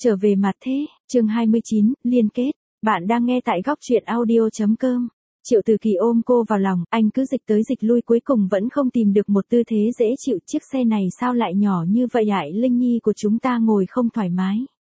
Trở về mặt thế, chương 29, liên kết. Bạn đang nghe tại góc truyện audio.com. Triệu Từ Kỳ ôm cô vào lòng, anh cứ dịch tới dịch lui cuối cùng vẫn không tìm được một tư thế dễ chịu. Chiếc xe này sao lại nhỏ như vậy hại, Linh Nhi của chúng ta ngồi không thoải mái.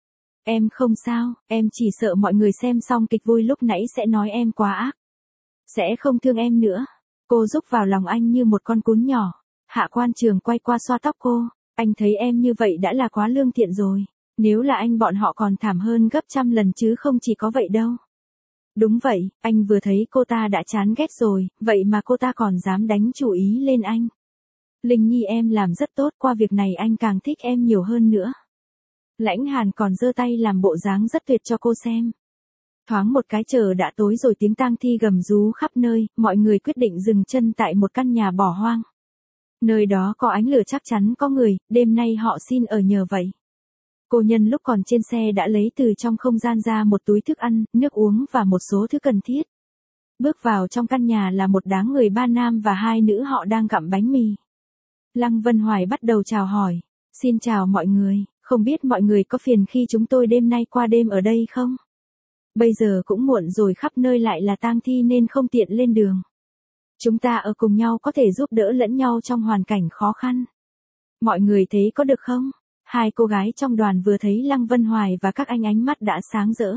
Em không sao, em chỉ sợ mọi người xem xong kịch vui lúc nãy sẽ nói em quá ác. Sẽ không thương em nữa. Cô rúc vào lòng anh như một con cún nhỏ. Hạ Quan Trường quay qua xoa tóc cô. Anh thấy em như vậy đã là quá lương thiện rồi. Nếu là anh bọn họ còn thảm hơn gấp trăm lần chứ không chỉ có vậy đâu. Đúng vậy, anh vừa thấy cô ta đã chán ghét rồi, vậy mà cô ta còn dám đánh chủ ý lên anh. Linh Nhi em làm rất tốt, qua việc này anh càng thích em nhiều hơn nữa. Lãnh Hàn còn giơ tay làm bộ dáng rất tuyệt cho cô xem. Thoáng một cái trời đã tối rồi, tiếng tang thi gầm rú khắp nơi, mọi người quyết định dừng chân tại một căn nhà bỏ hoang. Nơi đó có ánh lửa chắc chắn có người, đêm nay họ xin ở nhờ vậy. Cô nhân lúc còn trên xe đã lấy từ trong không gian ra một túi thức ăn, nước uống và một số thứ cần thiết. Bước vào trong căn nhà là một đám người, 3 nam và 2 nữ, họ đang gặm bánh mì. Lăng Vân Hoài bắt đầu chào hỏi. Xin chào mọi người, không biết mọi người có phiền khi chúng tôi đêm nay qua đêm ở đây không? Bây giờ cũng muộn rồi, khắp nơi lại là tang thi nên không tiện lên đường. Chúng ta ở cùng nhau có thể giúp đỡ lẫn nhau trong hoàn cảnh khó khăn. Mọi người thấy có được không? Hai cô gái trong đoàn vừa thấy Lăng Vân Hoài và các anh ánh mắt đã sáng rỡ.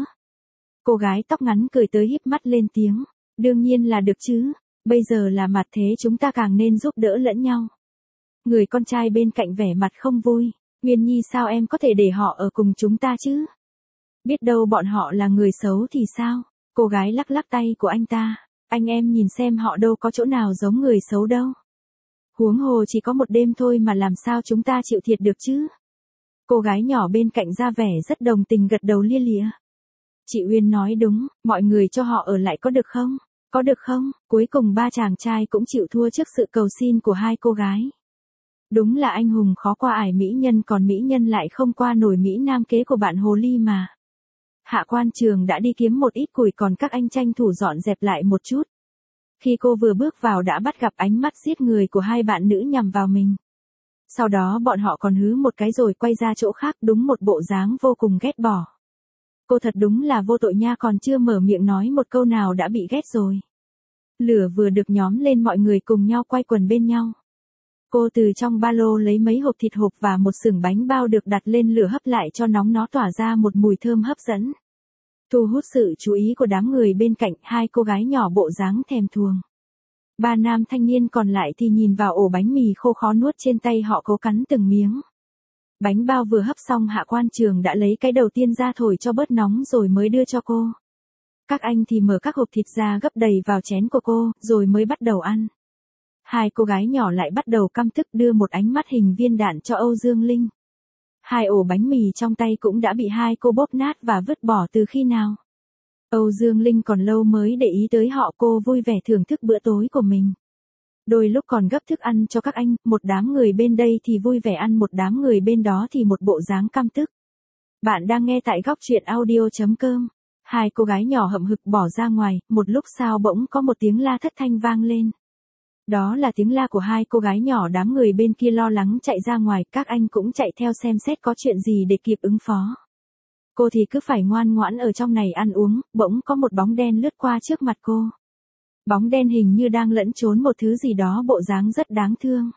Cô gái tóc ngắn cười tới híp mắt lên tiếng. Đương nhiên là được chứ. Bây giờ là mặt thế, chúng ta càng nên giúp đỡ lẫn nhau. Người con trai bên cạnh vẻ mặt không vui. Nguyên Nhi, sao em có thể để họ ở cùng chúng ta chứ? Biết đâu bọn họ là người xấu thì sao? Cô gái lắc lắc tay của anh ta. Anh em nhìn xem, họ đâu có chỗ nào giống người xấu đâu. Huống hồ chỉ có một đêm thôi mà làm sao chúng ta chịu thiệt được chứ? Cô gái nhỏ bên cạnh ra vẻ rất đồng tình, gật đầu lia lịa. Chị Uyên nói đúng, mọi người cho họ ở lại có được không? Có được không? Cuối cùng 3 chàng trai cũng chịu thua trước sự cầu xin của 2 cô gái. Đúng là anh hùng khó qua ải mỹ nhân, còn mỹ nhân lại không qua nổi mỹ nam kế của bạn hồ ly mà. Hạ Quan Trường đã đi kiếm một ít củi, còn các anh tranh thủ dọn dẹp lại một chút. Khi cô vừa bước vào đã bắt gặp ánh mắt giết người của 2 bạn nữ nhằm vào mình. Sau đó bọn họ còn hứ một cái rồi quay ra chỗ khác, đúng một bộ dáng vô cùng ghét bỏ. Cô thật đúng là vô tội nha, còn chưa mở miệng nói một câu nào đã bị ghét rồi. Lửa vừa được nhóm lên, mọi người cùng nhau quay quần bên nhau. Cô từ trong ba lô lấy mấy hộp thịt hộp và một xưởng bánh bao được đặt lên lửa hấp lại cho nóng, nó tỏa ra một mùi thơm hấp dẫn. Thu hút sự chú ý của đám người bên cạnh, 2 cô gái nhỏ bộ dáng thèm thuồng. 3 nam thanh niên còn lại thì nhìn vào ổ bánh mì khô khó nuốt trên tay, họ cố cắn từng miếng. Bánh bao vừa hấp xong, Hạ Quan Trường đã lấy cái đầu tiên ra thổi cho bớt nóng rồi mới đưa cho cô. Các anh thì mở các hộp thịt ra gấp đầy vào chén của cô, rồi mới bắt đầu ăn. 2 cô gái nhỏ lại bắt đầu căm tức đưa một ánh mắt hình viên đạn cho Âu Dương Linh. 2 ổ bánh mì trong tay cũng đã bị 2 cô bóp nát và vứt bỏ từ khi nào. Âu Dương Linh còn lâu mới để ý tới họ, cô vui vẻ thưởng thức bữa tối của mình. Đôi lúc còn gấp thức ăn cho các anh, một đám người bên đây thì vui vẻ ăn, một đám người bên đó thì một bộ dáng căm tức. Bạn đang nghe tại góc truyện audio.com. 2 cô gái nhỏ hậm hực bỏ ra ngoài, một lúc sau bỗng có một tiếng la thất thanh vang lên. Đó là tiếng la của 2 cô gái nhỏ, đám người bên kia lo lắng chạy ra ngoài, các anh cũng chạy theo xem xét có chuyện gì để kịp ứng phó. Cô thì cứ phải ngoan ngoãn ở trong này ăn uống, bỗng có một bóng đen lướt qua trước mặt cô. Bóng đen hình như đang lẫn trốn một thứ gì đó, bộ dáng rất đáng thương.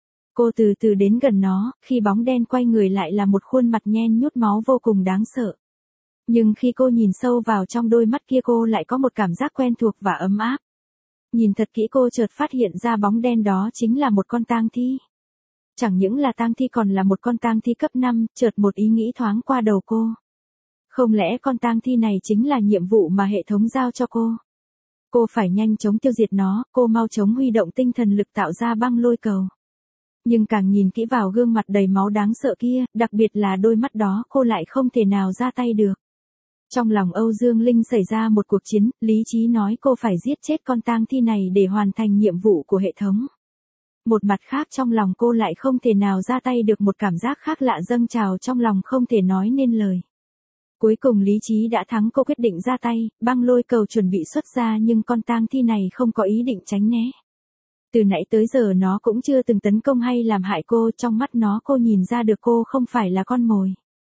Cô từ từ đến gần nó, khi bóng đen quay người lại là một khuôn mặt nhen nhút máu vô cùng đáng sợ. Nhưng khi cô nhìn sâu vào trong đôi mắt kia, cô lại có một cảm giác quen thuộc và ấm áp. Nhìn thật kỹ cô chợt phát hiện ra bóng đen đó chính là một con tang thi. Chẳng những là tang thi còn là một con tang thi cấp 5, chợt một ý nghĩ thoáng qua đầu cô. Không lẽ con tang thi này chính là nhiệm vụ mà hệ thống giao cho cô? Cô phải nhanh chóng tiêu diệt nó, cô mau chóng huy động tinh thần lực tạo ra băng lôi cầu. Nhưng càng nhìn kỹ vào gương mặt đầy máu đáng sợ kia, đặc biệt là đôi mắt đó, cô lại không thể nào ra tay được. Trong lòng Âu Dương Linh xảy ra một cuộc chiến, lý trí nói cô phải giết chết con tang thi này để hoàn thành nhiệm vụ của hệ thống. Một mặt khác trong lòng cô lại không thể nào ra tay được, một cảm giác khác lạ dâng trào trong lòng không thể nói nên lời. Cuối cùng lý trí đã thắng, cô quyết định ra tay, băng lôi cầu chuẩn bị xuất ra, nhưng con tang thi này không có ý định tránh né. Từ nãy tới giờ nó cũng chưa từng tấn công hay làm hại cô, trong mắt nó cô nhìn ra được cô không phải là con mồi.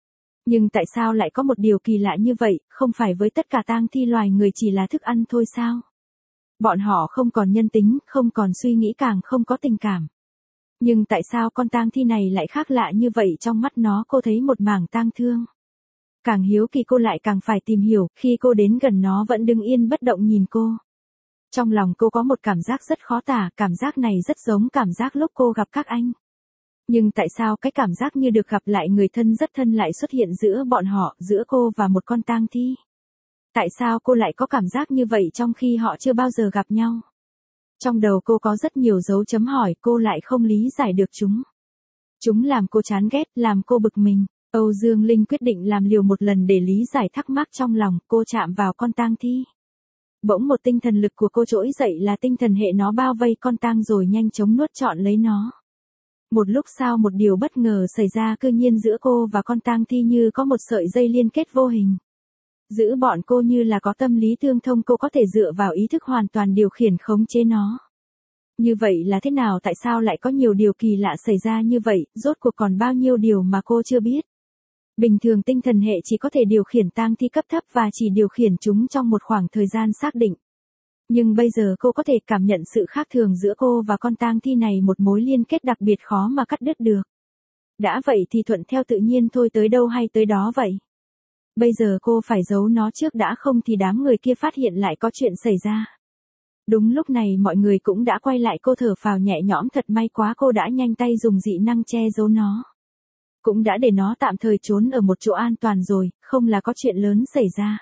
Nhưng tại sao lại có một điều kỳ lạ như vậy, không phải với tất cả tang thi loài người chỉ là thức ăn thôi sao? Bọn họ không còn nhân tính, không còn suy nghĩ, càng không có tình cảm. Nhưng tại sao con tang thi này lại khác lạ như vậy? Trong mắt nó cô thấy một mảng tang thương. Càng hiếu kỳ cô lại càng phải tìm hiểu, khi cô đến gần nó vẫn đứng yên bất động nhìn cô. Trong lòng cô có một cảm giác rất khó tả, cảm giác này rất giống cảm giác lúc cô gặp các anh. Nhưng tại sao cái cảm giác như được gặp lại người thân rất thân lại xuất hiện giữa bọn họ, giữa cô và một con tang thi? Tại sao cô lại có cảm giác như vậy trong khi họ chưa bao giờ gặp nhau? Trong đầu cô có rất nhiều dấu chấm hỏi, cô lại không lý giải được chúng. Chúng làm cô chán ghét, làm cô bực mình. Âu Dương Linh quyết định làm liều một lần để lý giải thắc mắc trong lòng, cô chạm vào con tang thi. Bỗng một tinh thần lực của cô trỗi dậy, là tinh thần hệ, nó bao vây con tang rồi nhanh chóng nuốt trọn lấy nó. Một lúc sau một điều bất ngờ xảy ra, cư nhiên giữa cô và con tang thi như có một sợi dây liên kết vô hình. Giữa bọn cô như là có tâm lý tương thông, cô có thể dựa vào ý thức hoàn toàn điều khiển khống chế nó. Như vậy là thế nào? Tại sao lại có nhiều điều kỳ lạ xảy ra như vậy? Rốt cuộc còn bao nhiêu điều mà cô chưa biết? Bình thường tinh thần hệ chỉ có thể điều khiển tang thi cấp thấp và chỉ điều khiển chúng trong một khoảng thời gian xác định. Nhưng bây giờ cô có thể cảm nhận sự khác thường giữa cô và con tang thi này, một mối liên kết đặc biệt khó mà cắt đứt được. Đã vậy thì thuận theo tự nhiên thôi, tới đâu hay tới đó vậy. Bây giờ cô phải giấu nó trước đã, không thì đám người kia phát hiện lại có chuyện xảy ra. Đúng lúc này mọi người cũng đã quay lại, cô thở phào nhẹ nhõm, thật may quá cô đã nhanh tay dùng dị năng che giấu nó. Cũng đã để nó tạm thời trốn ở một chỗ an toàn rồi, không là có chuyện lớn xảy ra.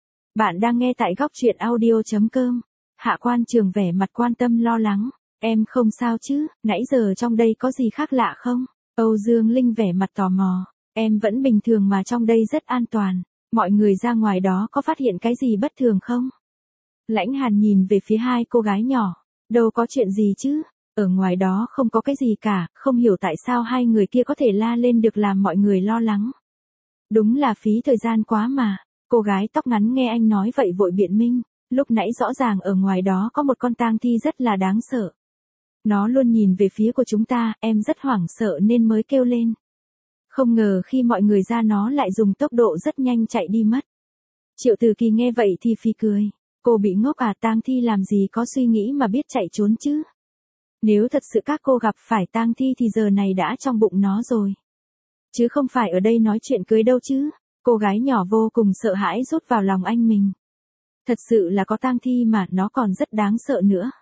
Bạn đang nghe tại góc truyện audio.com. Hạ Quan Trường vẻ mặt quan tâm lo lắng. Em không sao chứ, nãy giờ trong đây có gì khác lạ không? Âu Dương Linh vẻ mặt tò mò. Em vẫn bình thường mà, trong đây rất an toàn. Mọi người ra ngoài đó có phát hiện cái gì bất thường không? Lãnh Hàn nhìn về phía hai cô gái nhỏ. Đâu có chuyện gì chứ, ở ngoài đó không có cái gì cả, không hiểu tại sao hai người kia có thể la lên được làm mọi người lo lắng. Đúng là phí thời gian quá mà. Cô gái tóc ngắn nghe anh nói vậy vội biện minh. Lúc nãy rõ ràng ở ngoài đó có một con tang thi rất là đáng sợ. Nó luôn nhìn về phía của chúng ta, em rất hoảng sợ nên mới kêu lên. Không ngờ khi mọi người ra nó lại dùng tốc độ rất nhanh chạy đi mất. Triệu Từ Kỳ nghe vậy thì phì cười. Cô bị ngốc à? Tang thi làm gì có suy nghĩ mà biết chạy trốn chứ? Nếu thật sự các cô gặp phải tang thi thì giờ này đã trong bụng nó rồi. Chứ không phải ở đây nói chuyện cưới đâu chứ. Cô gái nhỏ vô cùng sợ hãi rút vào lòng anh mình. Thật sự là có tang thi mà, nó còn rất đáng sợ nữa.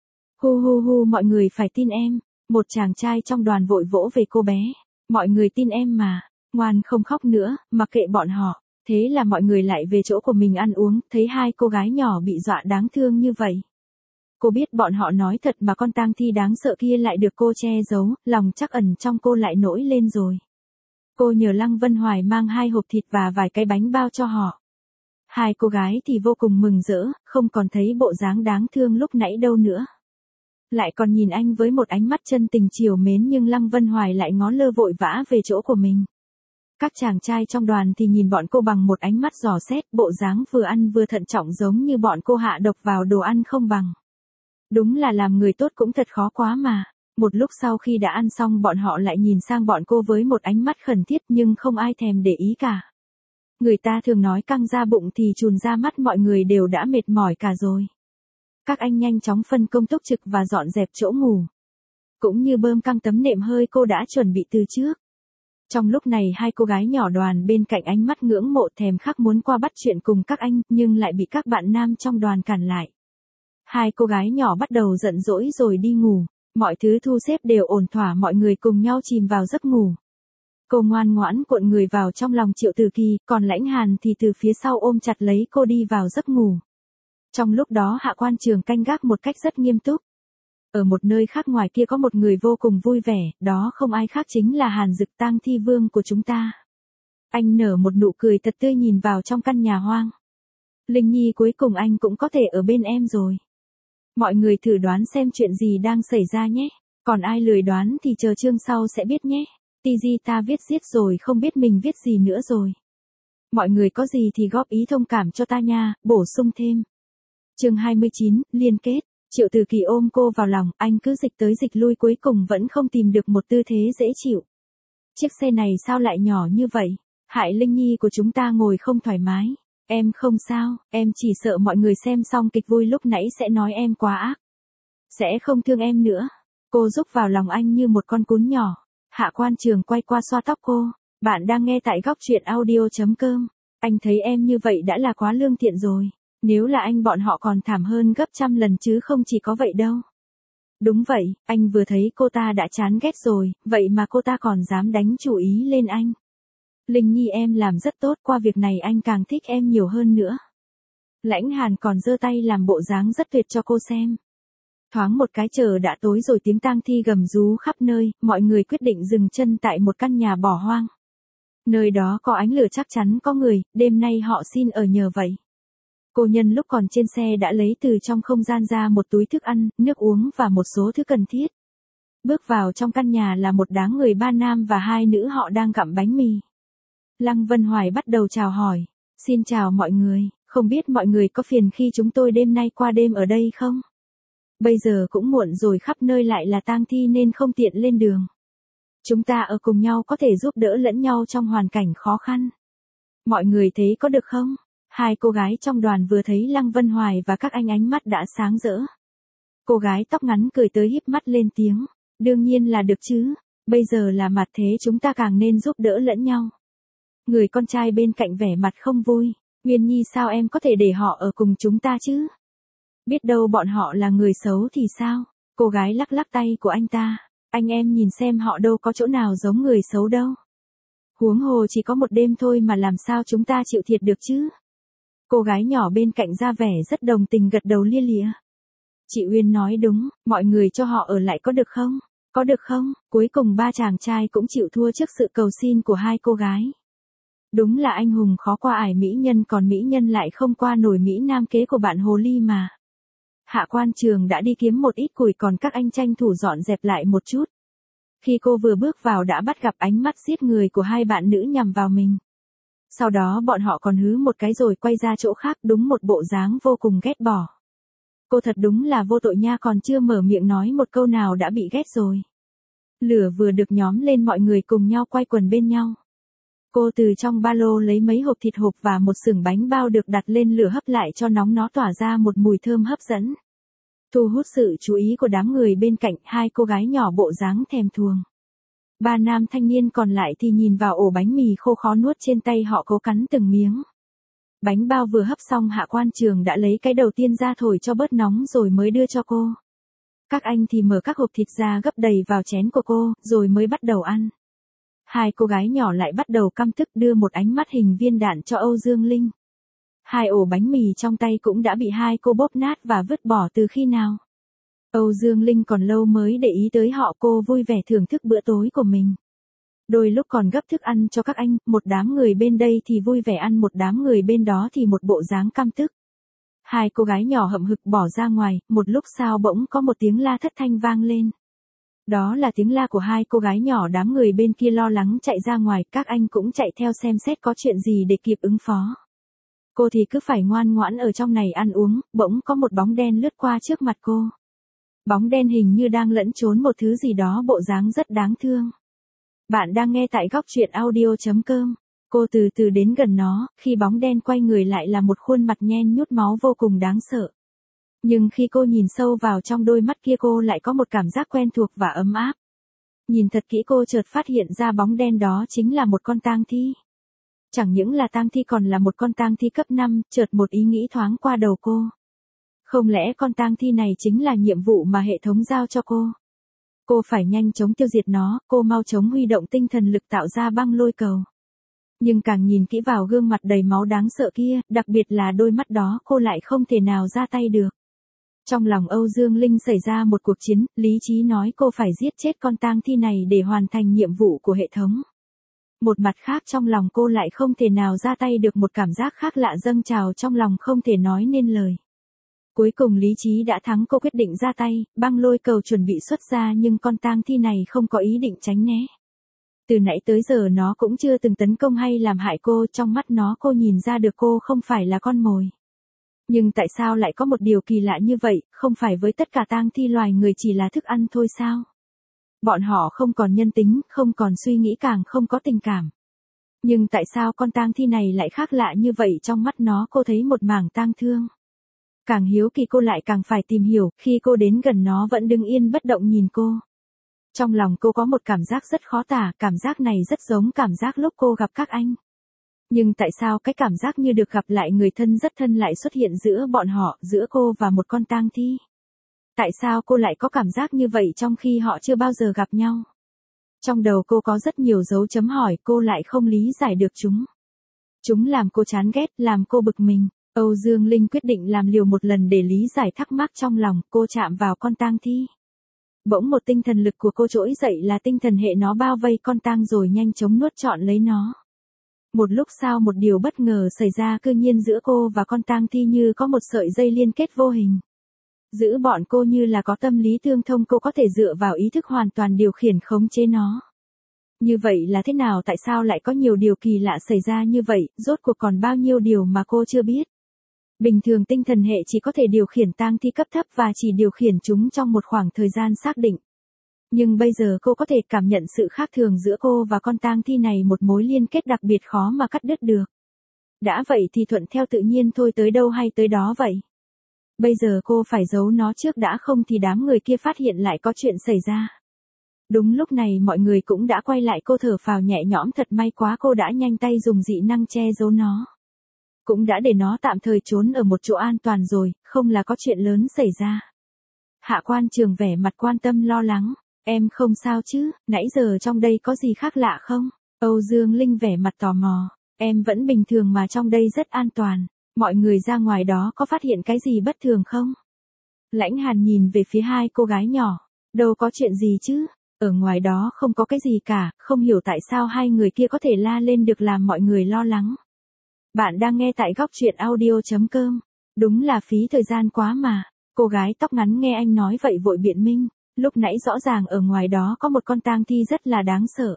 Hu hu hu, mọi người phải tin em. Một chàng trai trong đoàn vội vỗ về cô bé. Mọi người tin em mà, ngoan không khóc nữa, mặc kệ bọn họ. Thế là mọi người lại về chỗ của mình ăn uống, thấy hai cô gái nhỏ bị dọa đáng thương như vậy. Cô biết bọn họ nói thật mà con tang thi đáng sợ kia lại được cô che giấu, lòng trắc ẩn trong cô lại nổi lên rồi. Cô nhờ Lăng Vân Hoài mang 2 hộp thịt và vài cái bánh bao cho họ. Hai cô gái thì vô cùng mừng rỡ, không còn thấy bộ dáng đáng thương lúc nãy đâu nữa. Lại còn nhìn anh với một ánh mắt chân tình trìu mến, nhưng Lăng Vân Hoài lại ngó lơ vội vã về chỗ của mình. Các chàng trai trong đoàn thì nhìn bọn cô bằng một ánh mắt dò xét, bộ dáng vừa ăn vừa thận trọng giống như bọn cô hạ độc vào đồ ăn không bằng. Đúng là làm người tốt cũng thật khó quá mà. Một lúc sau khi đã ăn xong, bọn họ lại nhìn sang bọn cô với một ánh mắt khẩn thiết, nhưng không ai thèm để ý cả. Người ta thường nói căng ra bụng thì trùn ra mắt, mọi người đều đã mệt mỏi cả rồi. Các anh nhanh chóng phân công túc trực và dọn dẹp chỗ ngủ. Cũng như bơm căng tấm nệm hơi cô đã chuẩn bị từ trước. Trong lúc này hai cô gái nhỏ đoàn bên cạnh ánh mắt ngưỡng mộ thèm khắc muốn qua bắt chuyện cùng các anh, nhưng lại bị các bạn nam trong đoàn cản lại. Hai cô gái nhỏ bắt đầu giận dỗi rồi đi ngủ. Mọi thứ thu xếp đều ổn thỏa, mọi người cùng nhau chìm vào giấc ngủ. Cô ngoan ngoãn cuộn người vào trong lòng Triệu Từ Kỳ, còn Lãnh Hàn thì từ phía sau ôm chặt lấy cô đi vào giấc ngủ. Trong lúc đó Hạ Quan Trường canh gác một cách rất nghiêm túc. Ở một nơi khác ngoài kia có một người vô cùng vui vẻ, đó không ai khác chính là Hàn Dực, tang thi vương của chúng ta. Anh nở một nụ cười thật tươi nhìn vào trong căn nhà hoang. Linh Nhi, cuối cùng anh cũng có thể ở bên em rồi. Mọi người thử đoán xem chuyện gì đang xảy ra nhé. Còn ai lười đoán thì chờ chương sau sẽ biết nhé. TG ta viết giết rồi, không biết mình viết gì nữa rồi. Mọi người có gì thì góp ý thông cảm cho ta nha, bổ sung thêm. Chương 29, liên kết. Triệu Từ Kỳ ôm cô vào lòng, anh cứ dịch tới dịch lui cuối cùng vẫn không tìm được một tư thế dễ chịu. Chiếc xe này sao lại nhỏ như vậy? Hại Linh Nhi của chúng ta ngồi không thoải mái. Em không sao, em chỉ sợ mọi người xem xong kịch vui lúc nãy sẽ nói em quá ác. Sẽ không thương em nữa. Cô rúc vào lòng anh như một con cún nhỏ. Hạ Quan Trường quay qua xoa tóc cô. Bạn đang nghe tại góc truyện audio.com. Anh thấy em như vậy đã là quá lương thiện rồi. Nếu là anh bọn họ còn thảm hơn gấp trăm lần chứ không chỉ có vậy đâu. Đúng vậy, anh vừa thấy cô ta đã chán ghét rồi, vậy mà cô ta còn dám đánh chủ ý lên anh. Linh Nhi em làm rất tốt, qua việc này anh càng thích em nhiều hơn nữa. Lãnh Hàn còn giơ tay làm bộ dáng rất tuyệt cho cô xem. Thoáng một cái trời đã tối rồi, tiếng tang thi gầm rú khắp nơi, mọi người quyết định dừng chân tại một căn nhà bỏ hoang. Nơi đó có ánh lửa, chắc chắn có người, đêm nay họ xin ở nhờ vậy. Cô nhân lúc còn trên xe đã lấy từ trong không gian ra một túi thức ăn, nước uống và một số thứ cần thiết. Bước vào trong căn nhà là một đám người, 3 nam và 2 nữ, họ đang gặm bánh mì. Lăng Vân Hoài bắt đầu chào hỏi. Xin chào mọi người, không biết mọi người có phiền khi chúng tôi đêm nay qua đêm ở đây không? Bây giờ cũng muộn rồi, khắp nơi lại là tang thi nên không tiện lên đường. Chúng ta ở cùng nhau có thể giúp đỡ lẫn nhau trong hoàn cảnh khó khăn. Mọi người thấy có được không? Hai cô gái trong đoàn vừa thấy Lăng Vân Hoài và các anh ánh mắt đã sáng rỡ. Cô gái tóc ngắn cười tới híp mắt lên tiếng. Đương nhiên là được chứ, bây giờ là mặt thế, chúng ta càng nên giúp đỡ lẫn nhau. Người con trai bên cạnh vẻ mặt không vui. Nguyên Nhi, sao em có thể để họ ở cùng chúng ta chứ? Biết đâu bọn họ là người xấu thì sao? Cô gái lắc lắc tay của anh ta. Anh em nhìn xem, họ đâu có chỗ nào giống người xấu đâu. Huống hồ chỉ có một đêm thôi mà làm sao chúng ta chịu thiệt được chứ? Cô gái nhỏ bên cạnh ra vẻ rất đồng tình, gật đầu lia lịa. Chị Uyên nói đúng, mọi người cho họ ở lại có được không? Có được không? Cuối cùng 3 chàng trai cũng chịu thua trước sự cầu xin của 2 cô gái. Đúng là anh hùng khó qua ải mỹ nhân, còn mỹ nhân lại không qua nổi mỹ nam kế của bạn hồ ly mà. Hạ Quan Trường đã đi kiếm một ít củi, còn các anh tranh thủ dọn dẹp lại một chút. Khi cô vừa bước vào đã bắt gặp ánh mắt giết người của 2 bạn nữ nhằm vào mình. Sau đó bọn họ còn hứ một cái rồi quay ra chỗ khác, đúng một bộ dáng vô cùng ghét bỏ. Cô thật đúng là vô tội nha, còn chưa mở miệng nói một câu nào đã bị ghét rồi. Lửa vừa được nhóm lên, mọi người cùng nhau quay quần bên nhau. Cô từ trong ba lô lấy mấy hộp thịt hộp và một xưởng bánh bao được đặt lên lửa hấp lại cho nóng, nó tỏa ra một mùi thơm hấp dẫn. Thu hút sự chú ý của đám người bên cạnh, 2 cô gái nhỏ bộ dáng thèm thuồng. 3 nam thanh niên còn lại thì nhìn vào ổ bánh mì khô khó nuốt trên tay, họ cố cắn từng miếng. Bánh bao vừa hấp xong, Hạ Quan Trường đã lấy cái đầu tiên ra thổi cho bớt nóng rồi mới đưa cho cô. Các anh thì mở các hộp thịt ra gấp đầy vào chén của cô, rồi mới bắt đầu ăn. 2 cô gái nhỏ lại bắt đầu căm tức đưa một ánh mắt hình viên đạn cho Âu Dương Linh. 2 ổ bánh mì trong tay cũng đã bị 2 cô bóp nát và vứt bỏ từ khi nào. Âu Dương Linh còn lâu mới để ý tới họ, cô vui vẻ thưởng thức bữa tối của mình. Đôi lúc còn gấp thức ăn cho các anh, một đám người bên đây thì vui vẻ ăn, một đám người bên đó thì một bộ dáng căm tức. 2 cô gái nhỏ hậm hực bỏ ra ngoài, một lúc sau bỗng có một tiếng la thất thanh vang lên. Đó là tiếng la của 2 cô gái nhỏ, đám người bên kia lo lắng chạy ra ngoài, các anh cũng chạy theo xem xét có chuyện gì để kịp ứng phó. Cô thì cứ phải ngoan ngoãn ở trong này ăn uống, bỗng có một bóng đen lướt qua trước mặt cô. Bóng đen hình như đang lẫn trốn một thứ gì đó, bộ dáng rất đáng thương. Bạn đang nghe tại góc truyện audio.com. Cô từ từ đến gần nó, khi bóng đen quay người lại là một khuôn mặt nhen nhút máu vô cùng đáng sợ. Nhưng khi cô nhìn sâu vào trong đôi mắt kia, cô lại có một cảm giác quen thuộc và ấm áp. Nhìn thật kỹ, cô chợt phát hiện ra bóng đen đó chính là một con tang thi. Chẳng những là tang thi còn là một con tang thi cấp 5, chợt một ý nghĩ thoáng qua đầu cô. Không lẽ con tang thi này chính là nhiệm vụ mà hệ thống giao cho cô? Cô phải nhanh chóng tiêu diệt nó, cô mau chóng huy động tinh thần lực tạo ra băng lôi cầu. Nhưng càng nhìn kỹ vào gương mặt đầy máu đáng sợ kia, đặc biệt là đôi mắt đó, cô lại không thể nào ra tay được. Trong lòng Âu Dương Linh xảy ra một cuộc chiến, lý trí nói cô phải giết chết con tang thi này để hoàn thành nhiệm vụ của hệ thống. Một mặt khác trong lòng cô lại không thể nào ra tay được, một cảm giác khác lạ dâng trào trong lòng không thể nói nên lời. Cuối cùng lý trí đã thắng, cô quyết định ra tay, băng lôi cầu chuẩn bị xuất ra, nhưng con tang thi này không có ý định tránh né. Từ nãy tới giờ nó cũng chưa từng tấn công hay làm hại cô, trong mắt nó cô nhìn ra được cô không phải là con mồi. Nhưng tại sao lại có một điều kỳ lạ như vậy, không phải với tất cả tang thi loài người chỉ là thức ăn thôi sao? Bọn họ không còn nhân tính, không còn suy nghĩ, càng không có tình cảm. Nhưng tại sao con tang thi này lại khác lạ như vậy, trong mắt nó cô thấy một mảng tang thương. Càng hiếu kỳ cô lại càng phải tìm hiểu, khi cô đến gần nó vẫn đứng yên bất động nhìn cô. Trong lòng cô có một cảm giác rất khó tả, cảm giác này rất giống cảm giác lúc cô gặp các anh. Nhưng tại sao cái cảm giác như được gặp lại người thân rất thân lại xuất hiện giữa bọn họ, giữa cô và một con tang thi? Tại sao cô lại có cảm giác như vậy trong khi họ chưa bao giờ gặp nhau? Trong đầu cô có rất nhiều dấu chấm hỏi, cô lại không lý giải được chúng. Chúng làm cô chán ghét, làm cô bực mình. Âu Dương Linh quyết định làm liều một lần để lý giải thắc mắc trong lòng, cô chạm vào con tang thi. Bỗng một tinh thần lực của cô trỗi dậy, là tinh thần hệ, nó bao vây con tang rồi nhanh chóng nuốt trọn lấy nó. Một lúc sau một điều bất ngờ xảy ra, cư nhiên giữa cô và con tang thi như có một sợi dây liên kết vô hình. Giữ bọn cô như là có tâm lý tương thông, cô có thể dựa vào ý thức hoàn toàn điều khiển khống chế nó. Như vậy là thế nào, tại sao lại có nhiều điều kỳ lạ xảy ra như vậy, rốt cuộc còn bao nhiêu điều mà cô chưa biết. Bình thường tinh thần hệ chỉ có thể điều khiển tang thi cấp thấp và chỉ điều khiển chúng trong một khoảng thời gian xác định. Nhưng bây giờ cô có thể cảm nhận sự khác thường giữa cô và con tang thi này, một mối liên kết đặc biệt khó mà cắt đứt được. Đã vậy thì thuận theo tự nhiên thôi, tới đâu hay tới đó vậy. Bây giờ cô phải giấu nó trước đã, không thì đám người kia phát hiện lại có chuyện xảy ra. Đúng lúc này mọi người cũng đã quay lại, cô thở phào nhẹ nhõm, thật may quá cô đã nhanh tay dùng dị năng che giấu nó. Cũng đã để nó tạm thời trốn ở một chỗ an toàn rồi, không là có chuyện lớn xảy ra. Hạ Quan Trường vẻ mặt quan tâm lo lắng. Em không sao chứ, nãy giờ trong đây có gì khác lạ không? Âu Dương Linh vẻ mặt tò mò. Em vẫn bình thường mà, trong đây rất an toàn. Mọi người ra ngoài đó có phát hiện cái gì bất thường không? Lãnh Hàn nhìn về phía hai cô gái nhỏ. Đâu có chuyện gì chứ, ở ngoài đó không có cái gì cả, không hiểu tại sao hai người kia có thể la lên được làm mọi người lo lắng. Bạn đang nghe tại góc truyện audio.com. Đúng là phí thời gian quá mà. Cô gái tóc ngắn nghe anh nói vậy vội biện minh. Lúc nãy rõ ràng ở ngoài đó có một con tang thi rất là đáng sợ.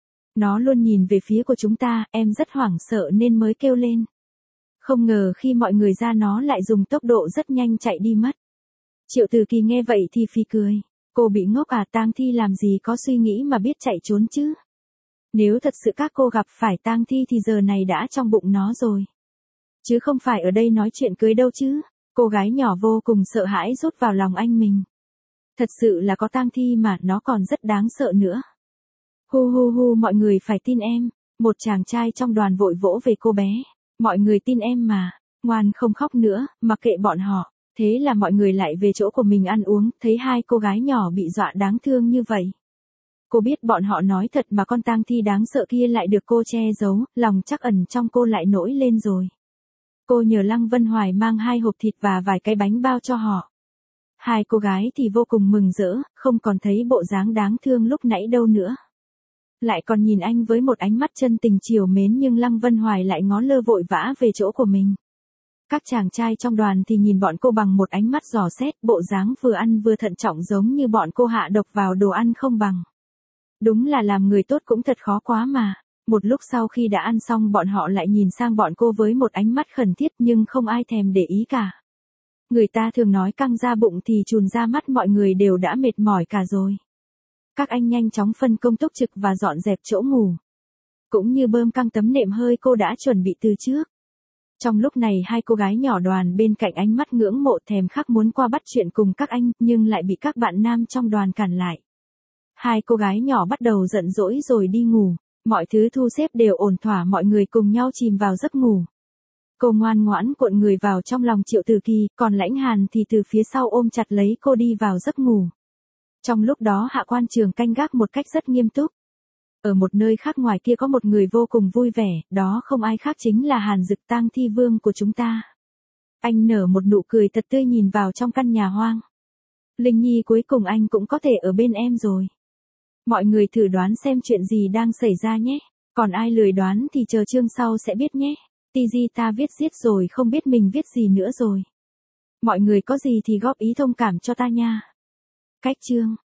Nó luôn nhìn về phía của chúng ta, em rất hoảng sợ nên mới kêu lên. Không ngờ khi mọi người ra nó lại dùng tốc độ rất nhanh chạy đi mất. Triệu Từ Kỳ nghe vậy thì phì cười. Cô bị ngốc à, tang thi làm gì có suy nghĩ mà biết chạy trốn chứ. Nếu thật sự các cô gặp phải tang thi thì giờ này đã trong bụng nó rồi. Chứ không phải ở đây nói chuyện cưới đâu chứ. Cô gái nhỏ vô cùng sợ hãi rút vào lòng anh mình. Thật sự là có tang thi mà, nó còn rất đáng sợ nữa. Hu hu hu, mọi người phải tin em. Một chàng trai trong đoàn vội vỗ về cô bé. Mọi người tin em mà, ngoan không khóc nữa, mặc kệ bọn họ. Thế là mọi người lại về chỗ của mình ăn uống, thấy hai cô gái nhỏ bị dọa đáng thương như vậy. Cô biết bọn họ nói thật mà con tang thi đáng sợ kia lại được cô che giấu, lòng trắc ẩn trong cô lại nổi lên rồi. Cô nhờ Lăng Vân Hoài mang 2 hộp thịt và vài cái bánh bao cho họ. Hai cô gái thì vô cùng mừng rỡ, không còn thấy bộ dáng đáng thương lúc nãy đâu nữa. Lại còn nhìn anh với một ánh mắt chân tình trìu mến, nhưng Lăng Vân Hoài lại ngó lơ vội vã về chỗ của mình. Các chàng trai trong đoàn thì nhìn bọn cô bằng một ánh mắt dò xét, bộ dáng vừa ăn vừa thận trọng giống như bọn cô hạ độc vào đồ ăn không bằng. Đúng là làm người tốt cũng thật khó quá mà. Một lúc sau khi đã ăn xong, bọn họ lại nhìn sang bọn cô với một ánh mắt khẩn thiết, nhưng không ai thèm để ý cả. Người ta thường nói căng ra bụng thì chùn ra mắt, mọi người đều đã mệt mỏi cả rồi. Các anh nhanh chóng phân công túc trực và dọn dẹp chỗ ngủ. Cũng như bơm căng tấm nệm hơi cô đã chuẩn bị từ trước. Trong lúc này hai cô gái nhỏ đoàn bên cạnh ánh mắt ngưỡng mộ thèm khắc muốn qua bắt chuyện cùng các anh, nhưng lại bị các bạn nam trong đoàn cản lại. Hai cô gái nhỏ bắt đầu giận dỗi rồi đi ngủ. Mọi thứ thu xếp đều ổn thỏa, mọi người cùng nhau chìm vào giấc ngủ. Cô ngoan ngoãn cuộn người vào trong lòng Triệu Từ Kỳ, còn Lãnh Hàn thì từ phía sau ôm chặt lấy cô đi vào giấc ngủ. Trong lúc đó Hạ Quan Trường canh gác một cách rất nghiêm túc. Ở một nơi khác ngoài kia có một người vô cùng vui vẻ, đó không ai khác chính là Hàn Dực, tang thi vương của chúng ta. Anh nở một nụ cười thật tươi nhìn vào trong căn nhà hoang. Linh Nhi, cuối cùng anh cũng có thể ở bên em rồi. Mọi người thử đoán xem chuyện gì đang xảy ra nhé. Còn ai lười đoán thì chờ chương sau sẽ biết nhé. TG ta viết giết rồi, không biết mình viết gì nữa rồi. Mọi người có gì thì góp ý thông cảm cho ta nha. Cách chương